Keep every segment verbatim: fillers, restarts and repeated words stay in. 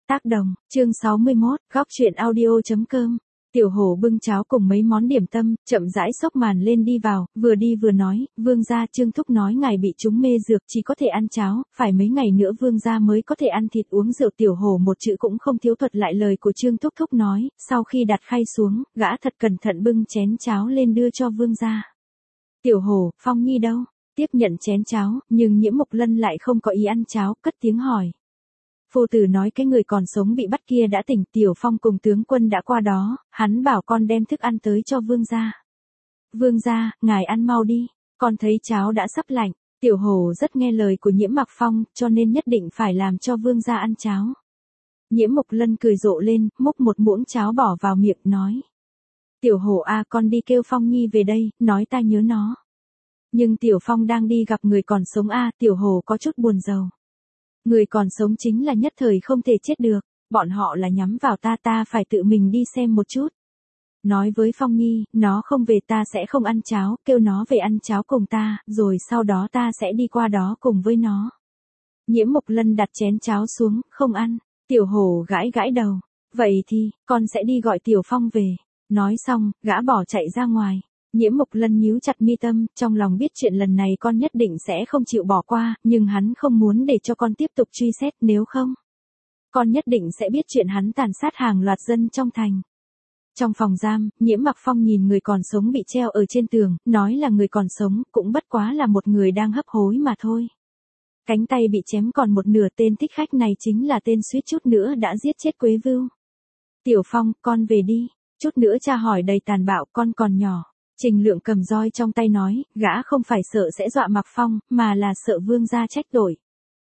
Tác đồng, chương sáu mươi mốt, góc chuyện audio.com. Tiểu hổ bưng cháo cùng mấy món điểm tâm, chậm rãi xốc màn lên đi vào, vừa đi vừa nói, vương gia Trương Thúc nói ngài bị trúng mê dược chỉ có thể ăn cháo, phải mấy ngày nữa vương gia mới có thể ăn thịt uống rượu. Tiểu hổ một chữ cũng không thiếu thuật lại lời của Trương Thúc Thúc nói, sau khi đặt khay xuống, gã thật cẩn thận bưng chén cháo lên đưa cho vương gia. Tiểu hổ, Phong Nhi đâu? Tiếp nhận chén cháo, nhưng Nhiễm Mộc Lân lại không có ý ăn cháo, cất tiếng hỏi. Phu tử nói cái người còn sống bị bắt kia đã tỉnh, Tiểu Phong cùng tướng quân đã qua đó, hắn bảo con đem thức ăn tới cho vương gia. Vương gia, ngài ăn mau đi, con thấy cháo đã sắp lạnh. Tiểu hổ rất nghe lời của Nhiễm Mặc Phong, cho nên nhất định phải làm cho vương gia ăn cháo. Nhiễm Mộc Lân cười rộ lên, múc một muỗng cháo bỏ vào miệng, nói. Tiểu hổ à, con đi kêu Phong Nhi về đây, nói ta nhớ nó. Nhưng Tiểu Phong đang đi gặp người còn sống à, Tiểu hổ có chút buồn rầu. Người còn sống chính là nhất thời không thể chết được, bọn họ là nhắm vào ta, ta phải tự mình đi xem một chút. Nói với Phong Nhi, nó không về ta sẽ không ăn cháo, kêu nó về ăn cháo cùng ta, rồi sau đó ta sẽ đi qua đó cùng với nó. Nhiễm Mộc Lân đặt chén cháo xuống, không ăn. Tiểu hổ gãi gãi đầu. Vậy thì, con sẽ đi gọi Tiểu Phong về. Nói xong, gã bỏ chạy ra ngoài. Nhiễm Mộc Lân nhíu chặt mi tâm, trong lòng biết chuyện lần này con nhất định sẽ không chịu bỏ qua, nhưng hắn không muốn để cho con tiếp tục truy xét, nếu không, con nhất định sẽ biết chuyện hắn tàn sát hàng loạt dân trong thành. Trong phòng giam, Nhiễm Mặc Phong nhìn người còn sống bị treo ở trên tường, nói là người còn sống, cũng bất quá là một người đang hấp hối mà thôi. Cánh tay bị chém còn một nửa, tên thích khách này chính là tên suýt chút nữa đã giết chết Quế Vưu. Tiểu Phong, con về đi, chút nữa cha hỏi đầy tàn bạo, con còn nhỏ. Trình Lượng cầm roi trong tay nói, gã không phải sợ sẽ dọa Mặc Phong, mà là sợ vương gia trách tội.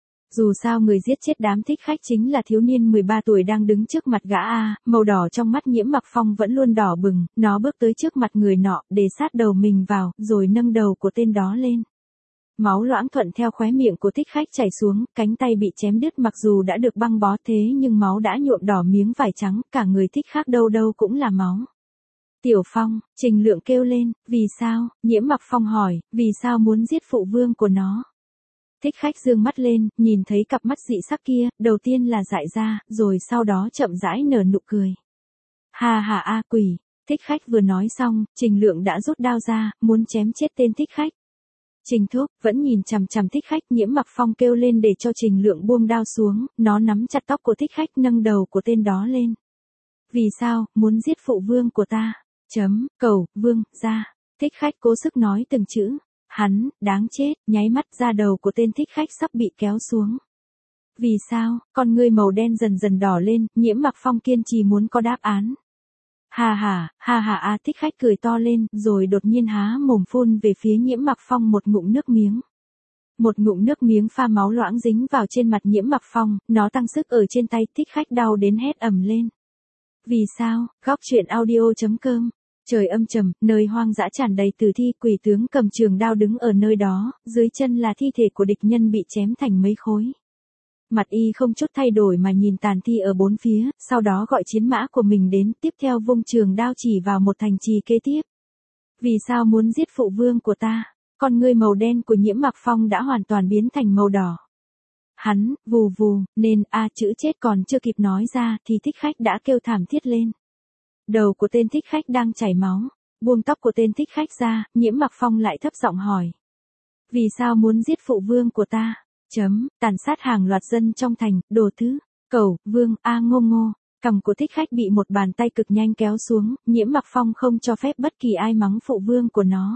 Dù sao người giết chết đám thích khách chính là thiếu niên mười ba tuổi đang đứng trước mặt gã a, màu đỏ trong mắt Nhiễm Mặc Phong vẫn luôn đỏ bừng, nó bước tới trước mặt người nọ, để sát đầu mình vào, rồi nâng đầu của tên đó lên. Máu loãng thuận theo khóe miệng của thích khách chảy xuống, cánh tay bị chém đứt mặc dù đã được băng bó thế nhưng máu đã nhuộm đỏ miếng vải trắng, cả người thích khách đâu đâu cũng là máu. Tiểu Phong, Trình Lượng kêu lên, vì sao? Nhiễm Mặc Phong hỏi, vì sao muốn giết phụ vương của nó? Thích khách dương mắt lên, nhìn thấy cặp mắt dị sắc kia, đầu tiên là dại ra, rồi sau đó chậm rãi nở nụ cười. Hà hà a quỷ, thích khách vừa nói xong, Trình Lượng đã rút đao ra, muốn chém chết tên thích khách. Trình Thúc, vẫn nhìn chằm chằm thích khách, Nhiễm Mặc Phong kêu lên để cho Trình Lượng buông đao xuống, nó nắm chặt tóc của thích khách nâng đầu của tên đó lên. Vì sao, muốn giết phụ vương của ta? Chấm, cầu, vương, ra. Thích khách cố sức nói từng chữ. Hắn, đáng chết, nháy mắt ra đầu của tên thích khách sắp bị kéo xuống. Vì sao, con ngươi màu đen dần dần đỏ lên, Nhiễm Mặc Phong kiên trì muốn có đáp án. Hà hà, hà hà a, thích khách cười to lên, rồi đột nhiên há mồm phun về phía Nhiễm Mặc Phong một ngụm nước miếng. Một ngụm nước miếng pha máu loãng dính vào trên mặt Nhiễm Mặc Phong, nó tăng sức ở trên tay, thích khách đau đến hét ầm lên. Vì sao, góc chuyện audio.com. Trời âm trầm, nơi hoang dã tràn đầy tử thi, quỷ tướng cầm trường đao đứng ở nơi đó, dưới chân là thi thể của địch nhân bị chém thành mấy khối. Mặt y không chút thay đổi mà nhìn tàn thi ở bốn phía, sau đó gọi chiến mã của mình đến, tiếp theo vung trường đao chỉ vào một thành trì kế tiếp. Vì sao muốn giết phụ vương của ta? Con ngươi màu đen của Nhiễm Mặc Phong đã hoàn toàn biến thành màu đỏ. Hắn, vù vù, nên a à, chữ chết còn chưa kịp nói ra thì thích khách đã kêu thảm thiết lên. Đầu của tên thích khách đang chảy máu, buông tóc của tên thích khách ra, Nhiễm Mặc Phong lại thấp giọng hỏi. Vì sao muốn giết phụ vương của ta? Chấm, tàn sát hàng loạt dân trong thành, đồ thứ, cầu, vương, a ngô ngô. Cằm của thích khách bị một bàn tay cực nhanh kéo xuống, Nhiễm Mặc Phong không cho phép bất kỳ ai mắng phụ vương của nó.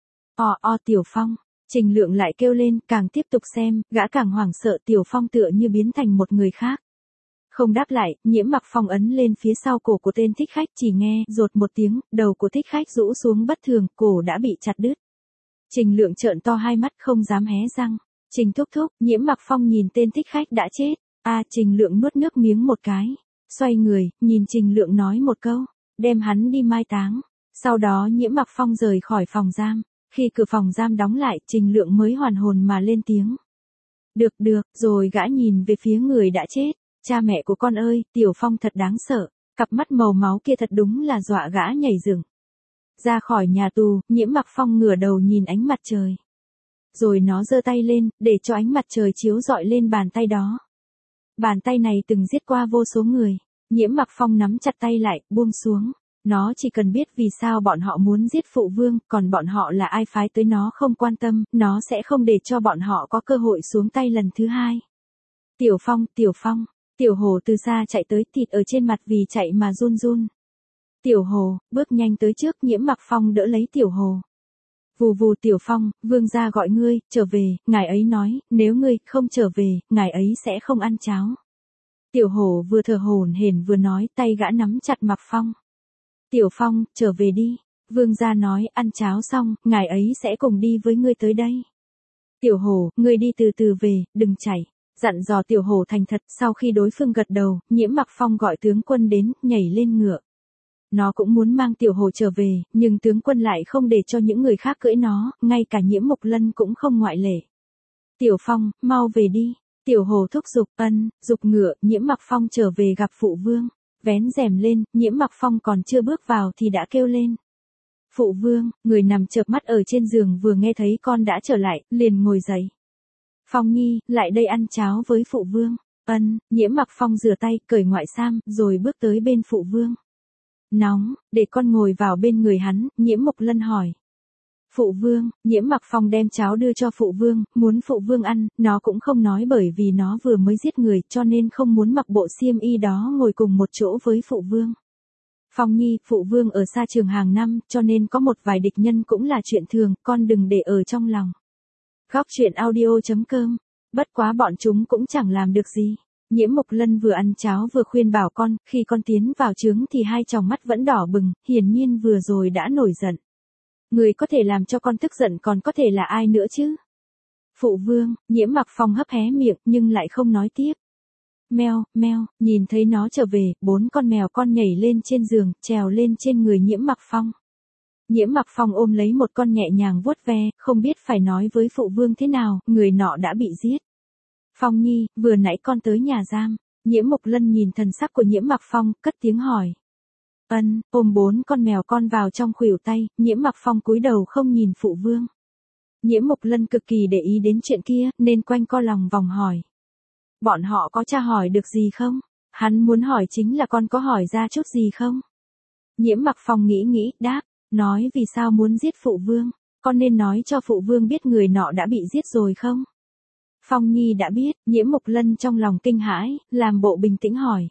O o Tiểu Phong, Trình Lượng lại kêu lên, càng tiếp tục xem, gã càng hoảng sợ, Tiểu Phong tựa như biến thành một người khác. Không đáp lại, Nhiễm Mặc Phong ấn lên phía sau cổ của tên thích khách, chỉ nghe, rột một tiếng, đầu của thích khách rũ xuống bất thường, cổ đã bị chặt đứt. Trình Lượng trợn to hai mắt không dám hé răng. Trình Thúc Thúc, Nhiễm Mặc Phong nhìn tên thích khách đã chết. A à, Trình Lượng nuốt nước miếng một cái. Xoay người, nhìn Trình Lượng nói một câu, đem hắn đi mai táng. Sau đó Nhiễm Mặc Phong rời khỏi phòng giam. Khi cửa phòng giam đóng lại, Trình Lượng mới hoàn hồn mà lên tiếng. Được được, rồi gã nhìn về phía người đã chết. Cha mẹ của con ơi, Tiểu Phong thật đáng sợ, cặp mắt màu máu kia thật đúng là dọa gã nhảy dựng. Ra khỏi nhà tù, Nhiễm Mặc Phong ngửa đầu nhìn ánh mặt trời. Rồi nó giơ tay lên, để cho ánh mặt trời chiếu rọi lên bàn tay đó. Bàn tay này từng giết qua vô số người. Nhiễm Mặc Phong nắm chặt tay lại, buông xuống. Nó chỉ cần biết vì sao bọn họ muốn giết phụ vương, còn bọn họ là ai phái tới nó không quan tâm, nó sẽ không để cho bọn họ có cơ hội xuống tay lần thứ hai. Tiểu Phong, Tiểu Phong, Tiểu Hồ từ xa chạy tới, thịt ở trên mặt vì chạy mà run run. Tiểu Hồ, bước nhanh tới trước, Nhiễm Mặc Phong đỡ lấy Tiểu Hồ. Vù vù. Tiểu Phong, vương gia gọi ngươi, trở về, ngài ấy nói, nếu ngươi không trở về, ngài ấy sẽ không ăn cháo. Tiểu Hồ vừa thở hổn hển vừa nói, tay gã nắm chặt Mặc Phong. Tiểu Phong, trở về đi. Vương gia nói, ăn cháo xong, ngài ấy sẽ cùng đi với ngươi tới đây. Tiểu Hồ, ngươi đi từ từ về, đừng chạy. Dặn dò Tiểu Hồ thành thật. Sau khi đối phương gật đầu, Nhiễm Mặc Phong gọi tướng quân đến, nhảy lên ngựa. Nó cũng muốn mang Tiểu Hồ trở về, nhưng tướng quân lại không để cho những người khác cưỡi nó, ngay cả Nhiễm Mộc Lân cũng không ngoại lệ. Tiểu Phong, mau về đi. Tiểu Hồ thúc giục, ân, giục ngựa, Nhiễm Mặc Phong trở về gặp phụ vương. Vén rèm lên, Nhiễm Mặc Phong còn chưa bước vào thì đã kêu lên. Phụ vương, người nằm chợp mắt ở trên giường vừa nghe thấy con đã trở lại, liền ngồi dậy. Phong Nhi, lại đây ăn cháo với phụ vương. Ân, Nhiễm Mặc Phong rửa tay, cởi ngoại sam, rồi bước tới bên phụ vương. Nóng, để con ngồi vào bên người hắn, Nhiễm Mộc Lân hỏi. Phụ vương, Nhiễm Mặc Phong đem cháo đưa cho phụ vương, muốn phụ vương ăn, nó cũng không nói bởi vì nó vừa mới giết người cho nên không muốn mặc bộ xiêm y đó ngồi cùng một chỗ với phụ vương. Phong Nhi, phụ vương ở xa trường hàng năm, cho nên có một vài địch nhân cũng là chuyện thường, con đừng để ở trong lòng. Góc truyện audio chấm com, bất quá bọn chúng cũng chẳng làm được gì. Nhiễm Mộc Lân vừa ăn cháo vừa khuyên bảo con, khi con tiến vào trướng thì hai tròng mắt vẫn đỏ bừng, hiển nhiên vừa rồi đã nổi giận. Người có thể làm cho con tức giận còn có thể là ai nữa chứ? Phụ vương, Nhiễm Mặc Phong hấp hé miệng nhưng lại không nói tiếp. Meo, meo, nhìn thấy nó trở về, bốn con mèo con nhảy lên trên giường, trèo lên trên người Nhiễm Mặc Phong. Nhiễm Mặc Phong ôm lấy một con nhẹ nhàng vuốt ve, không biết phải nói với phụ vương thế nào, người nọ đã bị giết. Phong Nhi, vừa nãy con tới nhà giam. Nhiễm Mộc Lân nhìn thần sắc của Nhiễm Mặc Phong, cất tiếng hỏi. Ân, ôm bốn con mèo con vào trong khuỷu tay, Nhiễm Mặc Phong cúi đầu không nhìn phụ vương. Nhiễm Mộc Lân cực kỳ để ý đến chuyện kia, nên quanh co lòng vòng hỏi. Bọn họ có tra hỏi được gì không? Hắn muốn hỏi chính là con có hỏi ra chút gì không? Nhiễm Mặc Phong nghĩ nghĩ, đáp, nói vì sao muốn giết phụ vương, con nên nói cho phụ vương biết người nọ đã bị giết rồi không? Phong Nhi đã biết, Nhiễm Mộc Lân trong lòng kinh hãi, làm bộ bình tĩnh hỏi.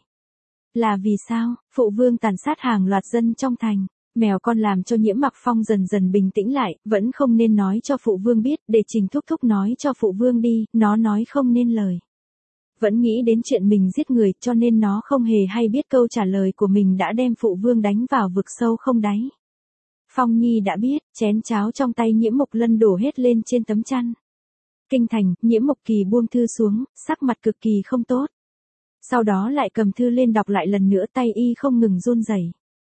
Là vì sao, phụ vương tàn sát hàng loạt dân trong thành, mèo con làm cho Nhiễm Mặc Phong dần dần bình tĩnh lại, vẫn không nên nói cho phụ vương biết, để Trình Thúc Thúc nói cho phụ vương đi, nó nói không nên lời. Vẫn nghĩ đến chuyện mình giết người cho nên nó không hề hay biết câu trả lời của mình đã đem phụ vương đánh vào vực sâu không đáy. Phong Nhi đã biết, chén cháo trong tay Nhiễm Mộc Lân đổ hết lên trên tấm chăn. Kinh thành, Nhiễm Mộc Kỳ buông thư xuống, sắc mặt cực kỳ không tốt. Sau đó lại cầm thư lên đọc lại lần nữa, tay y không ngừng run rẩy.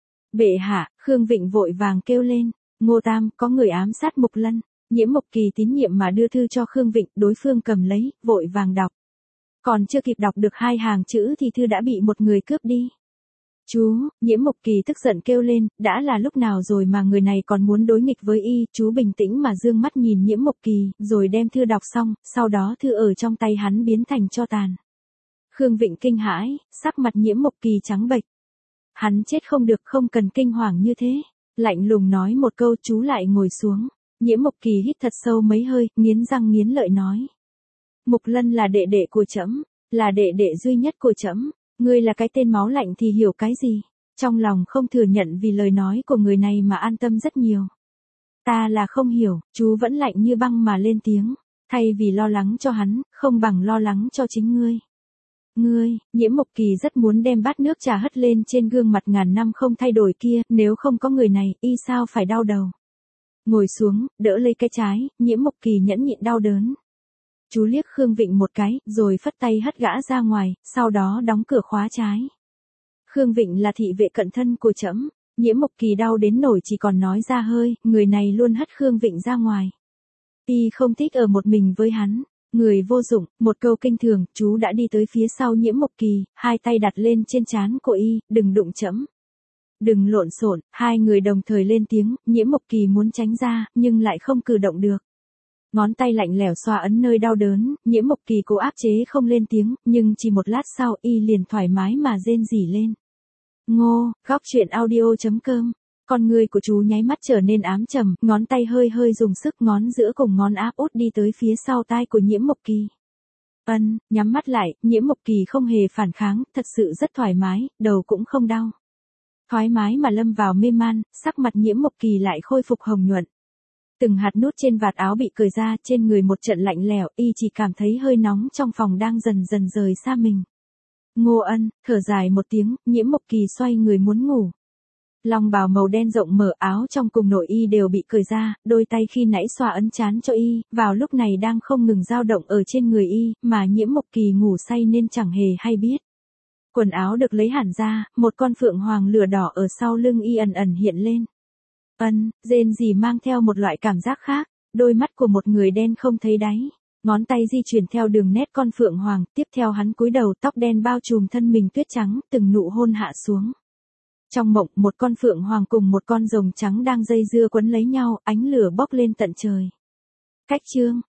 Bệ hạ, Khương Vịnh vội vàng kêu lên, Ngô Tam, có người ám sát Mộc Lân. Nhiễm Mộc Kỳ tín nhiệm mà đưa thư cho Khương Vịnh, đối phương cầm lấy, vội vàng đọc. Còn chưa kịp đọc được hai hàng chữ thì thư đã bị một người cướp đi. Chú, Nhiễm Mộc Kỳ tức giận kêu lên, đã là lúc nào rồi mà người này còn muốn đối nghịch với y, chú bình tĩnh mà dương mắt nhìn Nhiễm Mộc Kỳ, rồi đem thư đọc xong, sau đó thư ở trong tay hắn biến thành tro tàn. Khương Vịnh kinh hãi, sắc mặt Nhiễm Mộc Kỳ trắng bệch. Hắn chết không được, không cần kinh hoàng như thế. Lạnh lùng nói một câu, chú lại ngồi xuống. Nhiễm Mộc Kỳ hít thật sâu mấy hơi, nghiến răng nghiến lợi nói. Mộc Lân là đệ đệ của trẫm, là đệ đệ duy nhất của trẫm. Ngươi là cái tên máu lạnh thì hiểu cái gì? Trong lòng không thừa nhận vì lời nói của người này mà an tâm rất nhiều. Ta là không hiểu, chú vẫn lạnh như băng mà lên tiếng. Thay vì lo lắng cho hắn, không bằng lo lắng cho chính ngươi. Ngươi, Nhiễm Mộc Kỳ rất muốn đem bát nước trà hất lên trên gương mặt ngàn năm không thay đổi kia, nếu không có người này, y sao phải đau đầu. Ngồi xuống, đỡ lấy cái trái, Nhiễm Mộc Kỳ nhẫn nhịn đau đớn. Chú liếc Khương Vịnh một cái, rồi phất tay hất gã ra ngoài, sau đó đóng cửa khóa trái. Khương Vịnh là thị vệ cận thân của trẫm. Nhiễm Mộc Kỳ đau đến nổi chỉ còn nói ra hơi, người này luôn hất Khương Vịnh ra ngoài. Y không thích ở một mình với hắn. Người vô dụng, một câu kinh thường, chú đã đi tới phía sau Nhiễm Mộc Kỳ, hai tay đặt lên trên trán của y, đừng đụng trẫm. Đừng lộn xộn, hai người đồng thời lên tiếng, Nhiễm Mộc Kỳ muốn tránh ra, nhưng lại không cử động được. Ngón tay lạnh lẽo xoa ấn nơi đau đớn, Nhiễm Mộc Kỳ cố áp chế không lên tiếng, nhưng chỉ một lát sau y liền thoải mái mà rên rỉ lên. Ngô, góc truyện audio chấm com. Con người của chú nháy mắt trở nên ám trầm, ngón tay hơi hơi dùng sức, ngón giữa cùng ngón áp út đi tới phía sau tai của Nhiễm Mộc Kỳ. Ân, nhắm mắt lại, Nhiễm Mộc Kỳ không hề phản kháng, thật sự rất thoải mái, đầu cũng không đau. Thoải mái mà lâm vào mê man, sắc mặt Nhiễm Mộc Kỳ lại khôi phục hồng nhuận. Từng hạt nút trên vạt áo bị cởi ra, trên người một trận lạnh lẽo, y chỉ cảm thấy hơi nóng trong phòng đang dần dần rời xa mình. Ngô Ân, thở dài một tiếng, Nhiễm Mộc Kỳ xoay người muốn ngủ. Long bào màu đen rộng mở, áo trong cùng nội y đều bị cởi ra, đôi tay khi nãy xoa ấn trán cho y, vào lúc này đang không ngừng dao động ở trên người y, mà Nhiễm Mộc Kỳ ngủ say nên chẳng hề hay biết. Quần áo được lấy hẳn ra, một con phượng hoàng lửa đỏ ở sau lưng y ẩn ẩn hiện lên. Ân, rên rỉ mang theo một loại cảm giác khác, đôi mắt của một người đen không thấy đáy. Ngón tay di chuyển theo đường nét con phượng hoàng, tiếp theo hắn cúi đầu, tóc đen bao trùm thân mình tuyết trắng, từng nụ hôn hạ xuống. Trong mộng, một con phượng hoàng cùng một con rồng trắng đang dây dưa quấn lấy nhau, ánh lửa bốc lên tận trời. Cách chương